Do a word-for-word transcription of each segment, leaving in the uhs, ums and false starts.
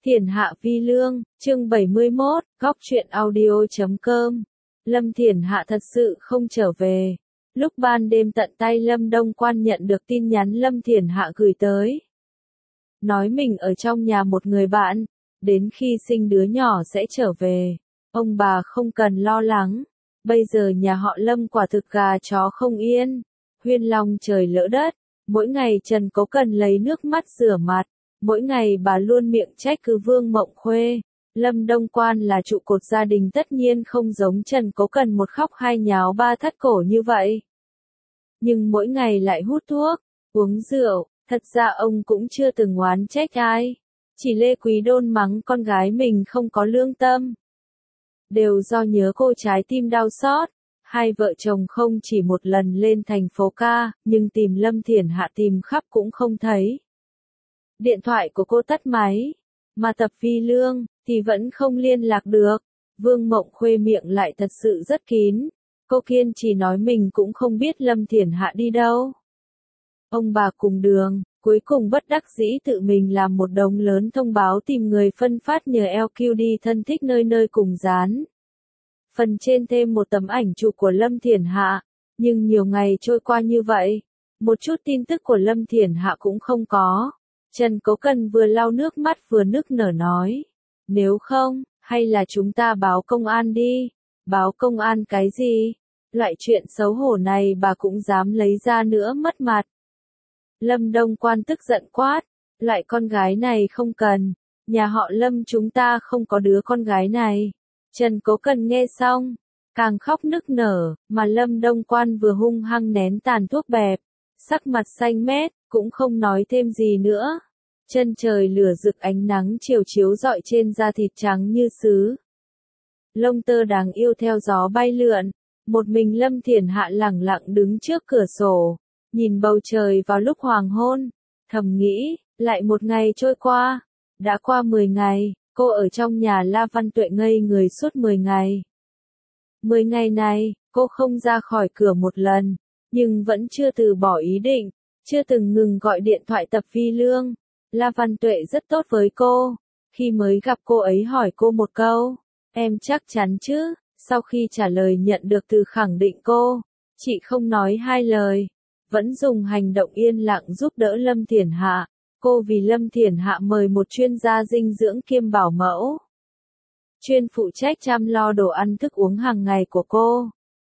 Thiển Hạ Vi Lương, chương bảy mươi mốt, góc truyện audio chấm com. Lâm Thiển Hạ thật sự không trở về. Lúc ban đêm tận tay Lâm Đông Quan nhận được tin nhắn Lâm Thiển Hạ gửi tới. Nói mình ở trong nhà một người bạn, đến khi sinh đứa nhỏ sẽ trở về. Ông bà không cần lo lắng. Bây giờ nhà họ Lâm quả thực gà chó không yên. Huyên long trời lỡ đất. Mỗi ngày Trần Cố Cần lấy nước mắt rửa mặt. Mỗi ngày bà luôn miệng trách cứ Vương Mộng Khuê. Lâm Đông Quan là trụ cột gia đình tất nhiên không giống Trần Cố Cần một khóc hai nháo ba thắt cổ như vậy. Nhưng mỗi ngày lại hút thuốc, uống rượu, thật ra ông cũng chưa từng oán trách ai. Chỉ Lê Quý Đôn mắng con gái mình không có lương tâm. Đều do nhớ cô trái tim đau xót. Hai vợ chồng không chỉ một lần lên thành phố ca, nhưng tìm Lâm Thiển Hạ tìm khắp cũng không thấy. Điện thoại của cô tắt máy, mà tập Vi Lương thì vẫn không liên lạc được. Vương Mộng Khuê miệng lại thật sự rất kín. Cô kiên trì nói mình cũng không biết Lâm Thiển Hạ đi đâu. Ông bà cùng đường, cuối cùng bất đắc dĩ tự mình làm một đống lớn thông báo tìm người phân phát nhờ lờ quy đi thân thích nơi nơi cùng dán. Phần trên thêm một tấm ảnh chụp của Lâm Thiển Hạ, nhưng nhiều ngày trôi qua như vậy, một chút tin tức của Lâm Thiển Hạ cũng không có. Trần Cố Cần vừa lau nước mắt vừa nức nở nói, nếu không, hay là chúng ta báo công an đi. Báo công an cái gì? Loại chuyện xấu hổ này bà cũng dám lấy ra nữa mất mặt. Lâm Đông Quan tức giận quát, loại con gái này không cần, nhà họ Lâm chúng ta không có đứa con gái này. Trần Cố Cần nghe xong, càng khóc nức nở, mà Lâm Đông Quan vừa hung hăng nén tàn thuốc bẹp, sắc mặt xanh mét, cũng không nói thêm gì nữa. Chân trời lửa rực ánh nắng chiều chiếu rọi trên da thịt trắng như sứ. Lông tơ đáng yêu theo gió bay lượn, một mình Lâm Thiển Hạ lẳng lặng đứng trước cửa sổ, nhìn bầu trời vào lúc hoàng hôn, thầm nghĩ, lại một ngày trôi qua, đã qua mười ngày, cô ở trong nhà La Văn Tuệ ngây người suốt mười ngày. mười ngày này, cô không ra khỏi cửa một lần, nhưng vẫn chưa từ bỏ ý định, chưa từng ngừng gọi điện thoại tập Vi Lương. La Văn Tuệ rất tốt với cô. Khi mới gặp cô ấy hỏi cô một câu, em chắc chắn chứ? Sau khi trả lời nhận được từ khẳng định cô, chị không nói hai lời, vẫn dùng hành động yên lặng giúp đỡ Lâm Thiển Hạ. Cô vì Lâm Thiển Hạ mời một chuyên gia dinh dưỡng kiêm bảo mẫu, chuyên phụ trách chăm lo đồ ăn thức uống hàng ngày của cô.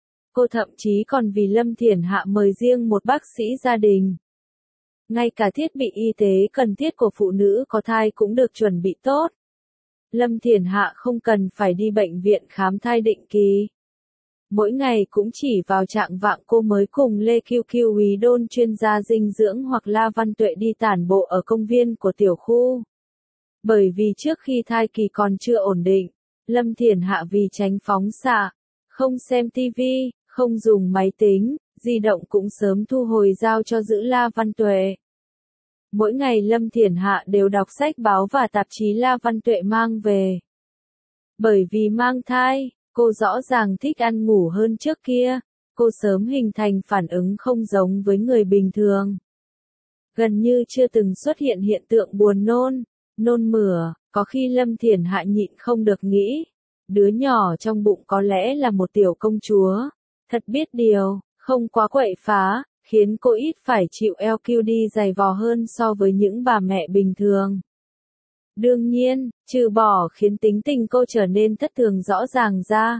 Cô thậm chí còn vì Lâm Thiển Hạ mời riêng một bác sĩ gia đình. Ngay cả thiết bị y tế cần thiết của phụ nữ có thai cũng được chuẩn bị tốt. Lâm Thiển Hạ không cần phải đi bệnh viện khám thai định kỳ. Mỗi ngày cũng chỉ vào trạng vạng cô mới cùng Lê Kiêu Kiêu Quý Đôn chuyên gia dinh dưỡng hoặc La Văn Tuệ đi tản bộ ở công viên của tiểu khu. Bởi vì trước khi thai kỳ còn chưa ổn định, Lâm Thiển Hạ vì tránh phóng xạ, không xem tivi, không dùng máy tính, di động cũng sớm thu hồi giao cho giữ La Văn Tuệ. Mỗi ngày Lâm Thiển Hạ đều đọc sách báo và tạp chí La Văn Tuệ mang về. Bởi vì mang thai, cô rõ ràng thích ăn ngủ hơn trước kia, cô sớm hình thành phản ứng không giống với người bình thường. Gần như chưa từng xuất hiện hiện tượng buồn nôn, nôn mửa, có khi Lâm Thiển Hạ nhịn không được nghĩ, đứa nhỏ trong bụng có lẽ là một tiểu công chúa, thật biết điều, không quá quậy phá, khiến cô ít phải chịu lờ quy đi dày vò hơn so với những bà mẹ bình thường. Đương nhiên, trừ bỏ khiến tính tình cô trở nên thất thường rõ ràng ra.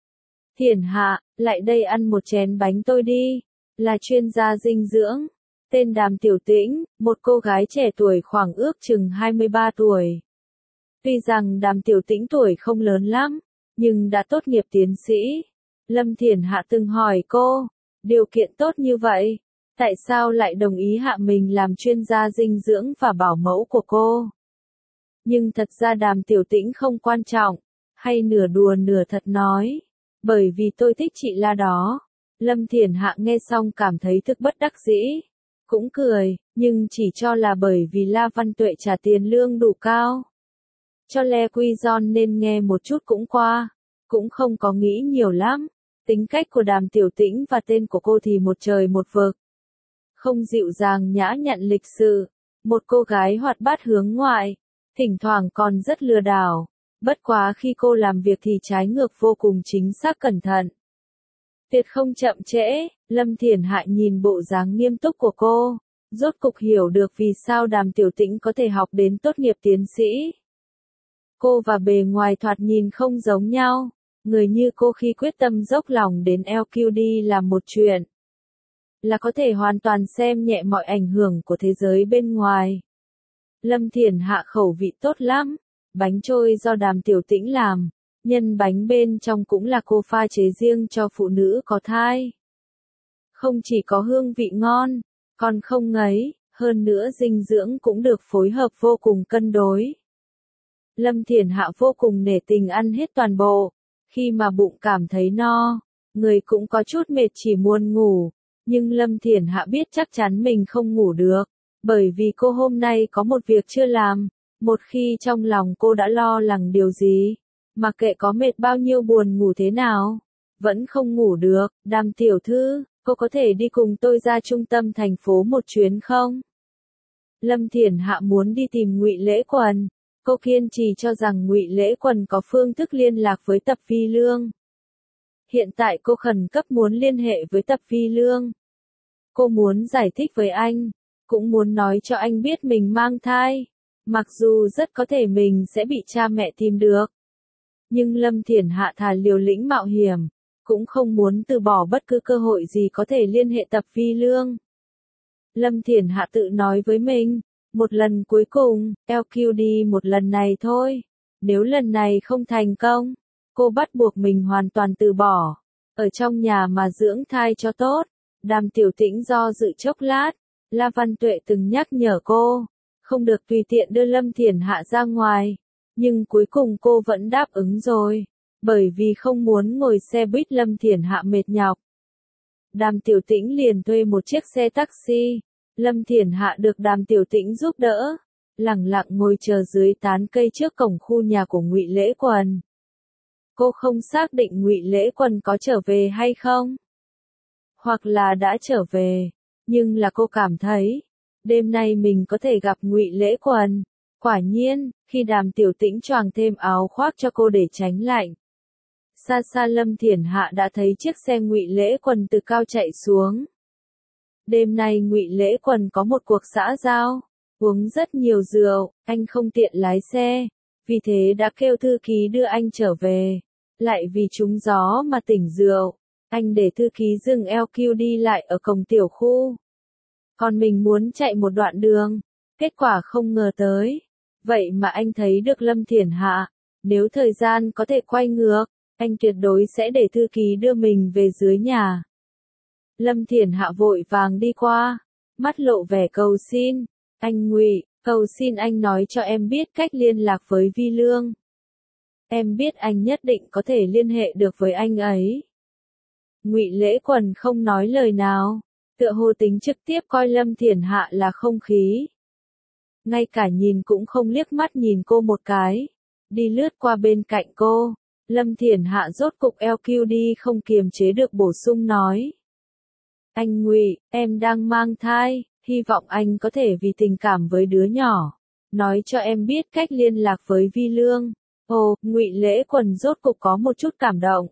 Thiển Hạ, lại đây ăn một chén bánh tôi đi, là chuyên gia dinh dưỡng. Tên Đàm Tiểu Tĩnh, một cô gái trẻ tuổi khoảng ước chừng hai mươi ba tuổi. Tuy rằng Đàm Tiểu Tĩnh tuổi không lớn lắm, nhưng đã tốt nghiệp tiến sĩ. Lâm Thiển Hạ từng hỏi cô, điều kiện tốt như vậy, tại sao lại đồng ý hạ mình làm chuyên gia dinh dưỡng và bảo mẫu của cô? Nhưng thật ra Đàm Tiểu Tĩnh không quan trọng, hay nửa đùa nửa thật nói, bởi vì tôi thích chị La đó. Lâm Thiển Hạ nghe xong cảm thấy thực bất đắc dĩ, cũng cười, nhưng chỉ cho là bởi vì La Văn Tuệ trả tiền lương đủ cao. Cho Lê Quy Giòn nên nghe một chút cũng qua, cũng không có nghĩ nhiều lắm. Tính cách của Đàm Tiểu Tĩnh và tên của cô thì một trời một vực. Không dịu dàng nhã nhặn lịch sự, một cô gái hoạt bát hướng ngoại, thỉnh thoảng còn rất lừa đảo. Bất quá khi cô làm việc thì trái ngược vô cùng chính xác cẩn thận. Tuyệt không chậm trễ, Lâm Thiển Hạ nhìn bộ dáng nghiêm túc của cô, rốt cục hiểu được vì sao Đàm Tiểu Tĩnh có thể học đến tốt nghiệp tiến sĩ. Cô và bề ngoài thoạt nhìn không giống nhau, người như cô khi quyết tâm dốc lòng đến lờ quy đê là một chuyện, là có thể hoàn toàn xem nhẹ mọi ảnh hưởng của thế giới bên ngoài. Lâm Thiển Hạ khẩu vị tốt lắm, bánh trôi do Đàm Tiểu Tĩnh làm, nhân bánh bên trong cũng là cô pha chế riêng cho phụ nữ có thai. Không chỉ có hương vị ngon, còn không ngấy, hơn nữa dinh dưỡng cũng được phối hợp vô cùng cân đối. Lâm Thiển Hạ vô cùng nể tình ăn hết toàn bộ, khi mà bụng cảm thấy no, người cũng có chút mệt chỉ muốn ngủ, nhưng Lâm Thiển Hạ biết chắc chắn mình không ngủ được, bởi vì cô hôm nay có một việc chưa làm, một khi trong lòng cô đã lo lắng điều gì, mặc kệ có mệt bao nhiêu buồn ngủ thế nào, vẫn không ngủ được. Đàm tiểu thư, cô có thể đi cùng tôi ra trung tâm thành phố một chuyến không? Lâm Thiển Hạ muốn đi tìm Ngụy Lễ Quần. Cô kiên trì cho rằng Ngụy Lễ Quần có phương thức liên lạc với Tập Vi Lương. Hiện tại cô khẩn cấp muốn liên hệ với Tập Vi Lương. Cô muốn giải thích với anh, cũng muốn nói cho anh biết mình mang thai, mặc dù rất có thể mình sẽ bị cha mẹ tìm được. Nhưng Lâm Thiển Hạ thà liều lĩnh mạo hiểm, cũng không muốn từ bỏ bất cứ cơ hội gì có thể liên hệ Tập Vi Lương. Lâm Thiển Hạ tự nói với mình, một lần cuối cùng, lờ quy đê một lần này thôi. Nếu lần này không thành công, cô bắt buộc mình hoàn toàn từ bỏ, ở trong nhà mà dưỡng thai cho tốt. Đàm Tiểu Tĩnh do dự chốc lát, La Văn Tuệ từng nhắc nhở cô, không được tùy tiện đưa Lâm Thiển Hạ ra ngoài, nhưng cuối cùng cô vẫn đáp ứng rồi, bởi vì không muốn ngồi xe buýt Lâm Thiển Hạ mệt nhọc. Đàm Tiểu Tĩnh liền thuê một chiếc xe taxi, Lâm Thiển Hạ được Đàm Tiểu Tĩnh giúp đỡ, lẳng lặng ngồi chờ dưới tán cây trước cổng khu nhà của Ngụy Lễ Quần. Cô không xác định Ngụy Lễ Quần có trở về hay không, hoặc là đã trở về, nhưng là cô cảm thấy, đêm nay mình có thể gặp Ngụy Lễ Quần. Quả nhiên, khi Đàm Tiểu Tĩnh choàng thêm áo khoác cho cô để tránh lạnh, xa xa Lâm Thiển Hạ đã thấy chiếc xe Ngụy Lễ Quần từ cao chạy xuống. Đêm nay Ngụy Lễ Quần có một cuộc xã giao, uống rất nhiều rượu, anh không tiện lái xe, vì thế đã kêu thư ký đưa anh trở về, lại vì trúng gió mà tỉnh rượu, anh để thư ký dừng lờ quy đê lại ở cổng tiểu khu. Còn mình muốn chạy một đoạn đường, kết quả không ngờ tới, vậy mà anh thấy được Lâm Thiển Hạ, nếu thời gian có thể quay ngược, anh tuyệt đối sẽ để thư ký đưa mình về dưới nhà. Lâm Thiển Hạ vội vàng đi qua, mắt lộ vẻ cầu xin, anh Ngụy, cầu xin anh nói cho em biết cách liên lạc với Vi Lương. Em biết anh nhất định có thể liên hệ được với anh ấy. Ngụy Lễ Quần không nói lời nào, tựa hồ tính trực tiếp coi Lâm Thiển Hạ là không khí. Ngay cả nhìn cũng không liếc mắt nhìn cô một cái, đi lướt qua bên cạnh cô, Lâm Thiển Hạ rốt cục lờ quy đê không kiềm chế được bổ sung nói. Anh Ngụy, em đang mang thai, hy vọng anh có thể vì tình cảm với đứa nhỏ, nói cho em biết cách liên lạc với Vi Lương. Ồ, Ngụy Lễ Quần rốt cục có một chút cảm động.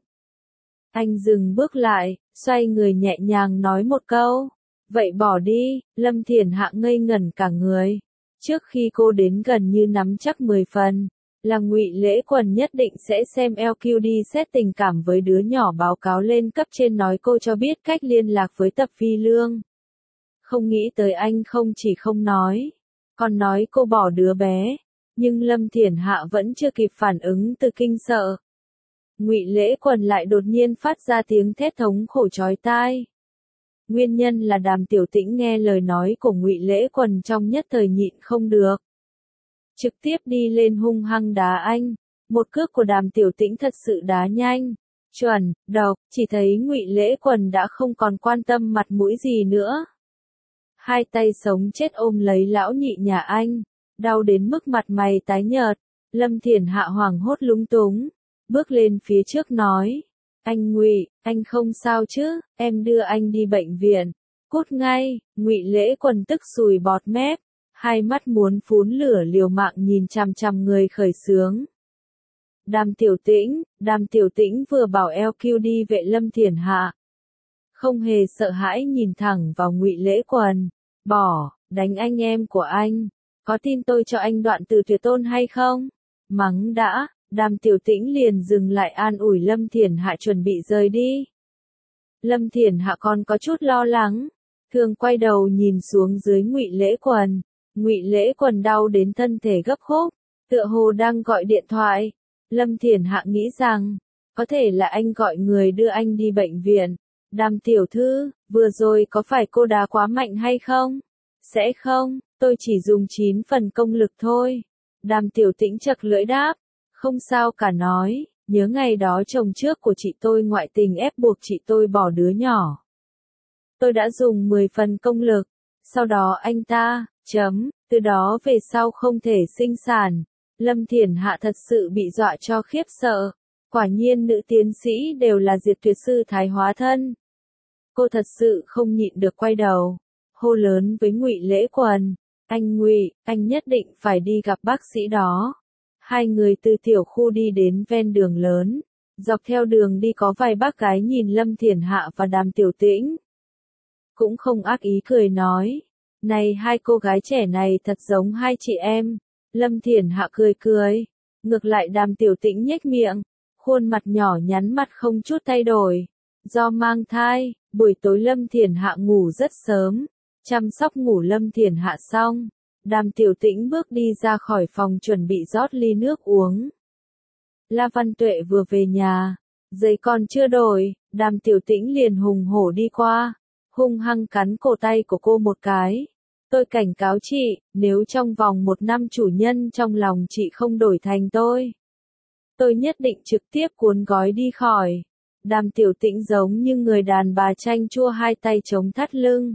Anh dừng bước lại, xoay người nhẹ nhàng nói một câu. Vậy bỏ đi. Lâm Thiển Hạ ngây ngẩn cả người. Trước khi cô đến gần như nắm chắc mười phần, là Ngụy Lễ Quần nhất định sẽ xem lờ quy đê xét tình cảm với đứa nhỏ báo cáo lên cấp trên nói cô cho biết cách liên lạc với Tập Vi Lương. Không nghĩ tới anh không chỉ không nói, còn nói cô bỏ đứa bé, nhưng Lâm Thiển Hạ vẫn chưa kịp phản ứng từ kinh sợ. Ngụy Lễ Quần lại đột nhiên phát ra tiếng thét thống khổ chói tai. Nguyên nhân là Đàm Tiểu Tĩnh nghe lời nói của Ngụy Lễ Quần trong nhất thời nhịn không được, trực tiếp đi lên hung hăng đá anh. Một cước của Đàm Tiểu Tĩnh thật sự đá nhanh, chuẩn, độc, chỉ thấy Ngụy Lễ Quần đã không còn quan tâm mặt mũi gì nữa. Hai tay sống chết ôm lấy lão nhị nhà anh, đau đến mức mặt mày tái nhợt. Lâm Thiển Hạ hoảng hốt lúng túng, bước lên phía trước nói, anh Ngụy, anh không sao chứ, em đưa anh đi bệnh viện. Cút ngay. Ngụy Lễ Quần tức sùi bọt mép, hai mắt muốn phún lửa liều mạng nhìn chằm chằm người khởi xướng. Đàm Tiểu Tĩnh, Đàm Tiểu Tĩnh vừa bảo eo kiu đi vệ Lâm Thiển Hạ. Không hề sợ hãi nhìn thẳng vào Ngụy Lễ Quần, bỏ, đánh anh em của anh, có tin tôi cho anh đoạn từ tuyệt tôn hay không? Mắng đã, Đàm Tiểu Tĩnh liền dừng lại an ủi Lâm Thiển Hạ chuẩn bị rời đi. Lâm Thiển Hạ còn có chút lo lắng, thường quay đầu nhìn xuống dưới Ngụy Lễ Quần, Ngụy Lễ Quần đau đến thân thể gấp khúc, tựa hồ đang gọi điện thoại. Lâm Thiển Hạ nghĩ rằng, có thể là anh gọi người đưa anh đi bệnh viện. Đàm tiểu thư, vừa rồi có phải cô đá quá mạnh hay không? Sẽ không, tôi chỉ dùng chín phần công lực thôi. Đàm Tiểu Tĩnh chật lưỡi đáp, không sao cả nói, nhớ ngày đó chồng trước của chị tôi ngoại tình ép buộc chị tôi bỏ đứa nhỏ. Tôi đã dùng mười phần công lực, sau đó anh ta, chấm, từ đó về sau không thể sinh sản. Lâm Thiển Hạ thật sự bị dọa cho khiếp sợ. Quả nhiên nữ tiến sĩ đều là diệt tuyệt sư thái hóa thân. Cô thật sự không nhịn được quay đầu, hô lớn với Ngụy Lễ Quần, anh Ngụy, anh nhất định phải đi gặp bác sĩ đó. Hai người từ tiểu khu đi đến ven đường lớn, dọc theo đường đi có vài bác gái nhìn Lâm Thiển Hạ và Đàm Tiểu Tĩnh. Cũng không ác ý cười nói, này hai cô gái trẻ này thật giống hai chị em. Lâm Thiển Hạ cười cười, ngược lại Đàm Tiểu Tĩnh nhếch miệng, khuôn mặt nhỏ nhắn mặt không chút thay đổi. Do mang thai, buổi tối Lâm Thiển Hạ ngủ rất sớm, chăm sóc ngủ Lâm Thiển Hạ xong, Đàm Tiểu Tĩnh bước đi ra khỏi phòng chuẩn bị rót ly nước uống. La Văn Tuệ vừa về nhà, giày còn chưa đổi, Đàm Tiểu Tĩnh liền hùng hổ đi qua, hung hăng cắn cổ tay của cô một cái. Tôi cảnh cáo chị, nếu trong vòng một năm chủ nhân trong lòng chị không đổi thành tôi, tôi nhất định trực tiếp cuốn gói đi khỏi. Đàm Tiểu Tĩnh giống như người đàn bà chanh chua hai tay chống thắt lưng.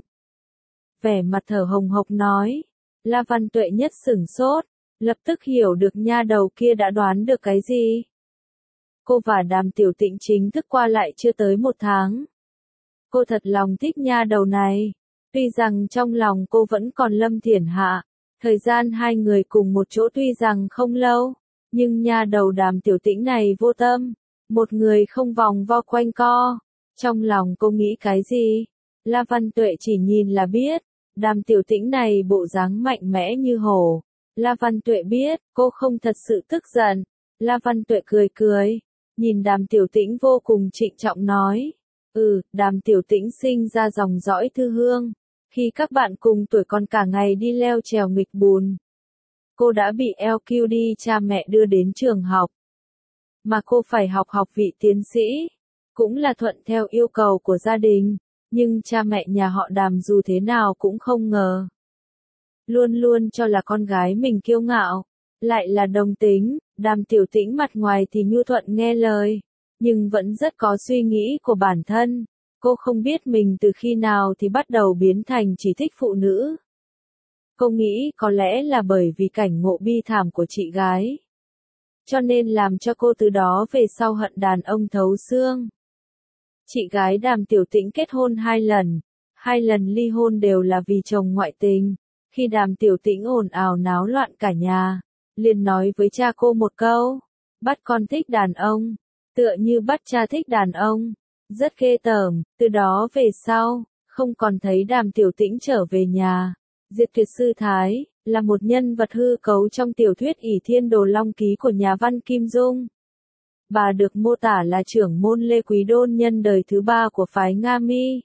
Vẻ mặt thở hồng hộc nói. La Văn Tuệ nhất sửng sốt, lập tức hiểu được nha đầu kia đã đoán được cái gì. Cô và Đàm Tiểu Tĩnh chính thức qua lại chưa tới một tháng. Cô thật lòng thích nha đầu này. Tuy rằng trong lòng cô vẫn còn Lâm Thiển Hạ, thời gian hai người cùng một chỗ tuy rằng không lâu, nhưng nha đầu Đàm Tiểu Tĩnh này vô tâm, một người không vòng vo quanh co. Trong lòng cô nghĩ cái gì? La Văn Tuệ chỉ nhìn là biết, Đàm Tiểu Tĩnh này bộ dáng mạnh mẽ như hổ. La Văn Tuệ biết, cô không thật sự tức giận. La Văn Tuệ cười cười, nhìn Đàm Tiểu Tĩnh vô cùng trịnh trọng nói, ừ, Đàm Tiểu Tĩnh sinh ra dòng dõi Thư Hương. Khi các bạn cùng tuổi còn cả ngày đi leo trèo nghịch bùn, cô đã bị lờ quy đê cha mẹ đưa đến trường học. Mà cô phải học học vị tiến sĩ, cũng là thuận theo yêu cầu của gia đình, nhưng cha mẹ nhà họ Đàm dù thế nào cũng không ngờ. Luôn luôn cho là con gái mình kiêu ngạo, lại là đồng tính. Đàm Tiểu Tĩnh mặt ngoài thì nhu thuận nghe lời, nhưng vẫn rất có suy nghĩ của bản thân. Cô không biết mình từ khi nào thì bắt đầu biến thành chỉ thích phụ nữ. Cô nghĩ có lẽ là bởi vì cảnh ngộ bi thảm của chị gái, cho nên làm cho cô từ đó về sau hận đàn ông thấu xương. Chị gái Đàm Tiểu Tĩnh kết hôn hai lần, hai lần ly hôn đều là vì chồng ngoại tình. Khi Đàm Tiểu Tĩnh ồn ào náo loạn cả nhà, liền nói với cha cô một câu, bắt con thích đàn ông, tựa như bắt cha thích đàn ông. Rất ghê tởm, từ đó về sau, không còn thấy Đàm Tiểu Tĩnh trở về nhà. Diệt Tuyệt Sư Thái, là một nhân vật hư cấu trong tiểu thuyết ỷ Thiên Đồ Long Ký của nhà văn Kim Dung. Bà được mô tả là trưởng môn Lê Quý Đôn nhân đời thứ ba của phái Nga Mi.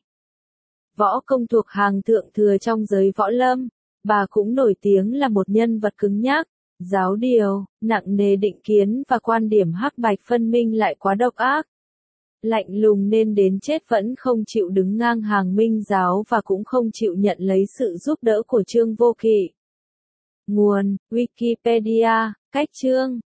Võ công thuộc hàng thượng thừa trong giới võ lâm, bà cũng nổi tiếng là một nhân vật cứng nhắc, giáo điều, nặng nề định kiến và quan điểm hắc bạch phân minh lại quá độc ác. Lạnh lùng nên đến chết vẫn không chịu đứng ngang hàng Minh giáo và cũng không chịu nhận lấy sự giúp đỡ của Trương Vô Kỵ. Nguồn: Wikipedia, cách chương